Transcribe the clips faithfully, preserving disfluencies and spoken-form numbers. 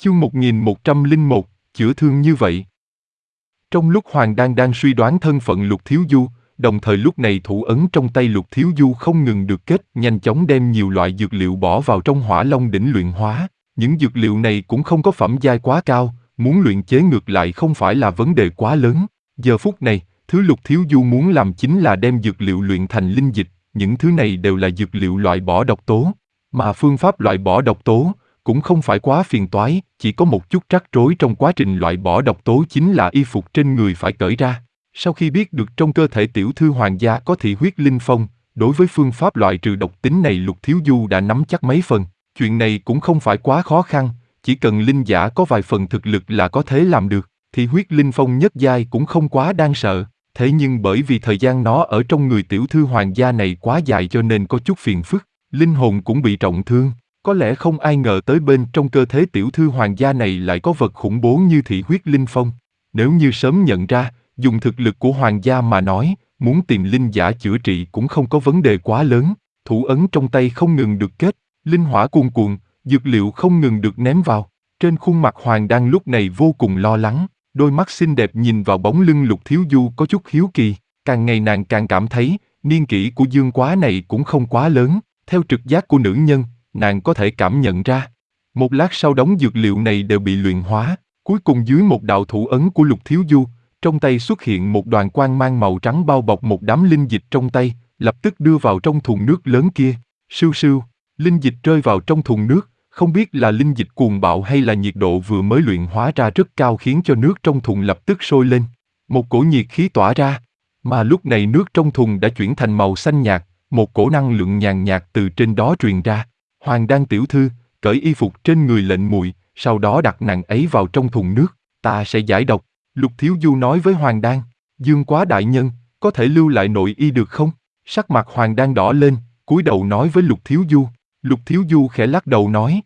Chương một nghìn một trăm lẻ một, chữa thương như vậy. Trong lúc Hoàng Đan đang suy đoán thân phận Lục Thiếu Du, đồng thời lúc này thủ ấn trong tay Lục Thiếu Du không ngừng được kết, nhanh chóng đem nhiều loại dược liệu bỏ vào trong Hỏa Long đỉnh luyện hóa. Những dược liệu này cũng không có phẩm giai quá cao, muốn luyện chế ngược lại không phải là vấn đề quá lớn. Giờ phút này, thứ Lục Thiếu Du muốn làm chính là đem dược liệu luyện thành linh dịch, những thứ này đều là dược liệu loại bỏ độc tố. Mà phương pháp loại bỏ độc tố cũng không phải quá phiền toái, chỉ có một chút rắc rối trong quá trình loại bỏ độc tố chính là y phục trên người phải cởi ra. Sau khi biết được trong cơ thể tiểu thư hoàng gia có thị huyết linh phong, đối với phương pháp loại trừ độc tính này Lục Thiếu Du đã nắm chắc mấy phần. Chuyện này cũng không phải quá khó khăn, chỉ cần linh giả có vài phần thực lực là có thể làm được. Thị huyết linh phong nhất giai cũng không quá đáng sợ, thế nhưng bởi vì thời gian nó ở trong người tiểu thư hoàng gia này quá dài cho nên có chút phiền phức, linh hồn cũng bị trọng thương. Có lẽ không ai ngờ tới bên trong cơ thể tiểu thư hoàng gia này lại có vật khủng bố như thị huyết linh phong. Nếu như sớm nhận ra, dùng thực lực của hoàng gia mà nói, muốn tìm linh giả chữa trị cũng không có vấn đề quá lớn. Thủ ấn trong tay không ngừng được kết, linh hỏa cuồn cuộn, dược liệu không ngừng được ném vào. Trên khuôn mặt Hoàng Đan lúc này vô cùng lo lắng, đôi mắt xinh đẹp nhìn vào bóng lưng Lục Thiếu Du có chút hiếu kỳ. Càng ngày nàng càng cảm thấy, niên kỷ của Dương Quá này cũng không quá lớn, theo trực giác của nữ nhân, nàng có thể cảm nhận ra. Một lát sau đống dược liệu này đều bị luyện hóa, cuối cùng dưới một đạo thủ ấn của Lục Thiếu Du, trong tay xuất hiện một đoàn quang mang màu trắng bao bọc một đám linh dịch trong tay, lập tức đưa vào trong thùng nước lớn kia. Sưu sưu, linh dịch rơi vào trong thùng nước, không biết là linh dịch cuồng bạo hay là nhiệt độ vừa mới luyện hóa ra rất cao khiến cho nước trong thùng lập tức sôi lên. Một cổ nhiệt khí tỏa ra, mà lúc này nước trong thùng đã chuyển thành màu xanh nhạt, một cổ năng lượng nhàn nhạt từ trên đó truyền ra. Hoàng Đan tiểu thư, cởi y phục trên người lệnh muội, sau đó đặt nàng ấy vào trong thùng nước, ta sẽ giải độc. Lục Thiếu Du nói với Hoàng Đan. Dương Quá đại nhân, có thể lưu lại nội y được không? Sắc mặt Hoàng Đan đỏ lên, cúi đầu nói với Lục Thiếu Du. Lục Thiếu Du khẽ lắc đầu nói.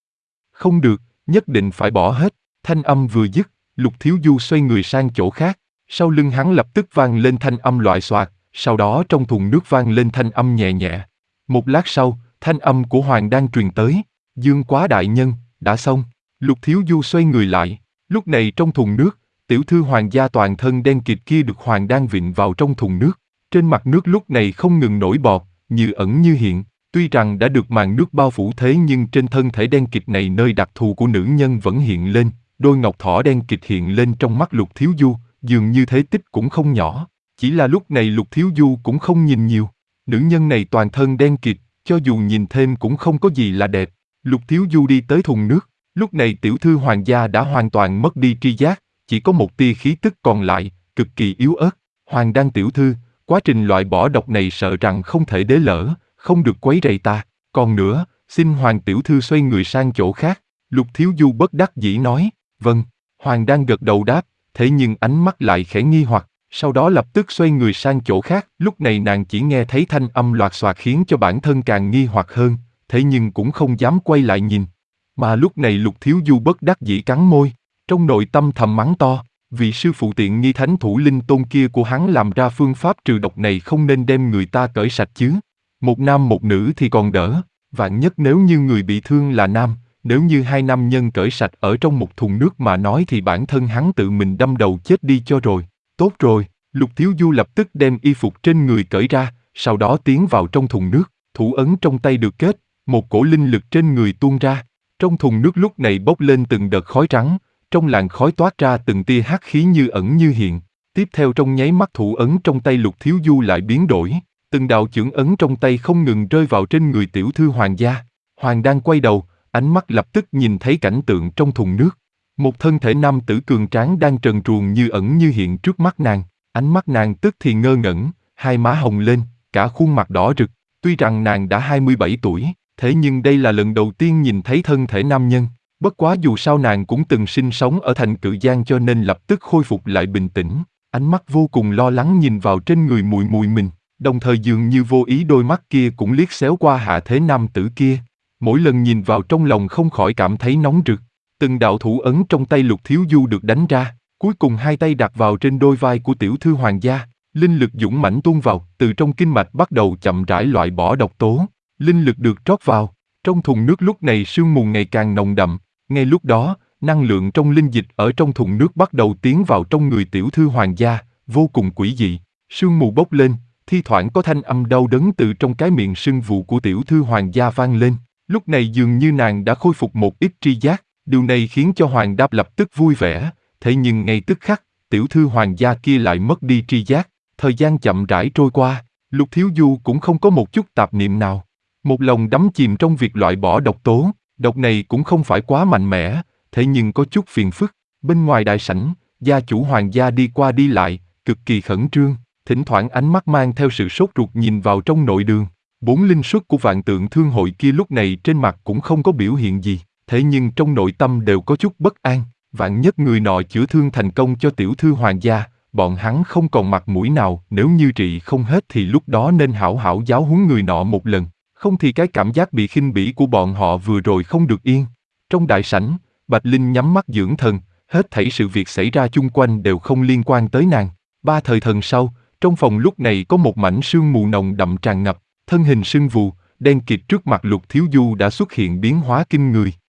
Không được, nhất định phải bỏ hết. Thanh âm vừa dứt, Lục Thiếu Du xoay người sang chỗ khác. Sau lưng hắn lập tức vang lên thanh âm loại xoạt, sau đó trong thùng nước vang lên thanh âm nhẹ nhẹ. Một lát sau, thanh âm của Hoàng Đan truyền tới. Dương Quá đại nhân, đã xong. Lục Thiếu Du xoay người lại. Lúc này trong thùng nước, tiểu thư hoàng gia toàn thân đen kịt kia được Hoàng Đan vịn vào trong thùng nước. Trên mặt nước lúc này không ngừng nổi bọt, như ẩn như hiện. Tuy rằng đã được màn nước bao phủ thế nhưng trên thân thể đen kịt này nơi đặc thù của nữ nhân vẫn hiện lên. Đôi ngọc thỏ đen kịt hiện lên trong mắt Lục Thiếu Du, dường như thế tích cũng không nhỏ. Chỉ là lúc này Lục Thiếu Du cũng không nhìn nhiều. Nữ nhân này toàn thân đen kịt, cho dù nhìn thêm cũng không có gì là đẹp. Lục Thiếu Du đi tới thùng nước, lúc này tiểu thư hoàng gia đã hoàn toàn mất đi tri giác, chỉ có một tia khí tức còn lại, cực kỳ yếu ớt. Hoàng Đan tiểu thư, quá trình loại bỏ độc này sợ rằng không thể đế lỡ, không được quấy rầy ta. Còn nữa, xin Hoàng tiểu thư xoay người sang chỗ khác. Lục Thiếu Du bất đắc dĩ nói. Vâng. Hoàng Đan gật đầu đáp, thế nhưng ánh mắt lại khẽ nghi hoặc, sau đó lập tức xoay người sang chỗ khác. Lúc này nàng chỉ nghe thấy thanh âm loạt xoạt khiến cho bản thân càng nghi hoặc hơn, thế nhưng cũng không dám quay lại nhìn. Mà lúc này Lục Thiếu Du bất đắc dĩ cắn môi, trong nội tâm thầm mắng to, vì sư phụ tiện nghi thánh thủ linh tôn kia của hắn làm ra phương pháp trừ độc này không nên đem người ta cởi sạch chứ. Một nam một nữ thì còn đỡ, vạn nhất nếu như người bị thương là nam, nếu như hai nam nhân cởi sạch ở trong một thùng nước mà nói thì bản thân hắn tự mình đâm đầu chết đi cho rồi. Tốt rồi, Lục Thiếu Du lập tức đem y phục trên người cởi ra, sau đó tiến vào trong thùng nước, thủ ấn trong tay được kết, một cổ linh lực trên người tuôn ra. Trong thùng nước lúc này bốc lên từng đợt khói trắng, trong làn khói toát ra từng tia hắc khí như ẩn như hiện. Tiếp theo trong nháy mắt thủ ấn trong tay Lục Thiếu Du lại biến đổi, từng đạo chưởng ấn trong tay không ngừng rơi vào trên người tiểu thư hoàng gia. Hoàng Đan quay đầu, ánh mắt lập tức nhìn thấy cảnh tượng trong thùng nước. Một thân thể nam tử cường tráng đang trần truồng như ẩn như hiện trước mắt nàng, ánh mắt nàng tức thì ngơ ngẩn, hai má hồng lên, cả khuôn mặt đỏ rực. Tuy rằng nàng đã hai mươi bảy tuổi, thế nhưng đây là lần đầu tiên nhìn thấy thân thể nam nhân. Bất quá dù sao nàng cũng từng sinh sống ở thành Cự Giang cho nên lập tức khôi phục lại bình tĩnh, ánh mắt vô cùng lo lắng nhìn vào trên người mùi mùi mình, đồng thời dường như vô ý đôi mắt kia cũng liếc xéo qua hạ thế nam tử kia. Mỗi lần nhìn vào trong lòng không khỏi cảm thấy nóng rực. Từng đạo thủ ấn trong tay Lục Thiếu Du được đánh ra, cuối cùng hai tay đặt vào trên đôi vai của tiểu thư hoàng gia, linh lực dũng mãnh tuôn vào, từ trong kinh mạch bắt đầu chậm rãi loại bỏ độc tố. Linh lực được trót vào, trong thùng nước lúc này sương mù ngày càng nồng đậm. Ngay lúc đó, Năng lượng trong linh dịch ở trong thùng nước bắt đầu tiến vào trong người tiểu thư hoàng gia, vô cùng quỷ dị. Sương mù bốc lên, thi thoảng có thanh âm đau đớn từ trong cái miệng sưng vù của tiểu thư hoàng gia vang lên. Lúc này dường như nàng đã khôi phục một ít tri giác, điều này khiến cho Hoàng Đáp lập tức vui vẻ, thế nhưng ngay tức khắc, tiểu thư hoàng gia kia lại mất đi tri giác. Thời gian chậm rãi trôi qua, Lục Thiếu Du cũng không có một chút tạp niệm nào. Một lòng đắm chìm trong việc loại bỏ độc tố, độc này cũng không phải quá mạnh mẽ, thế nhưng có chút phiền phức. Bên ngoài đại sảnh, gia chủ hoàng gia đi qua đi lại, cực kỳ khẩn trương, thỉnh thoảng ánh mắt mang theo sự sốt ruột nhìn vào trong nội đường. Bốn linh xuất của vạn tượng thương hội kia lúc này trên mặt cũng không có biểu hiện gì, thế nhưng trong nội tâm đều có chút bất an. Vạn nhất người nọ chữa thương thành công cho tiểu thư hoàng gia, bọn hắn không còn mặt mũi nào, nếu như trị không hết thì lúc đó nên hảo hảo giáo huấn người nọ một lần, không thì cái cảm giác bị khinh bỉ của bọn họ vừa rồi không được yên. Trong đại sảnh, Bạch Linh nhắm mắt dưỡng thần, hết thảy sự việc xảy ra chung quanh đều không liên quan tới nàng. Ba thời thần sau, trong phòng lúc này có một mảnh sương mù nồng đậm tràn ngập, thân hình sưng vù, đen kịt trước mặt Lục Thiếu Du đã xuất hiện biến hóa kinh người.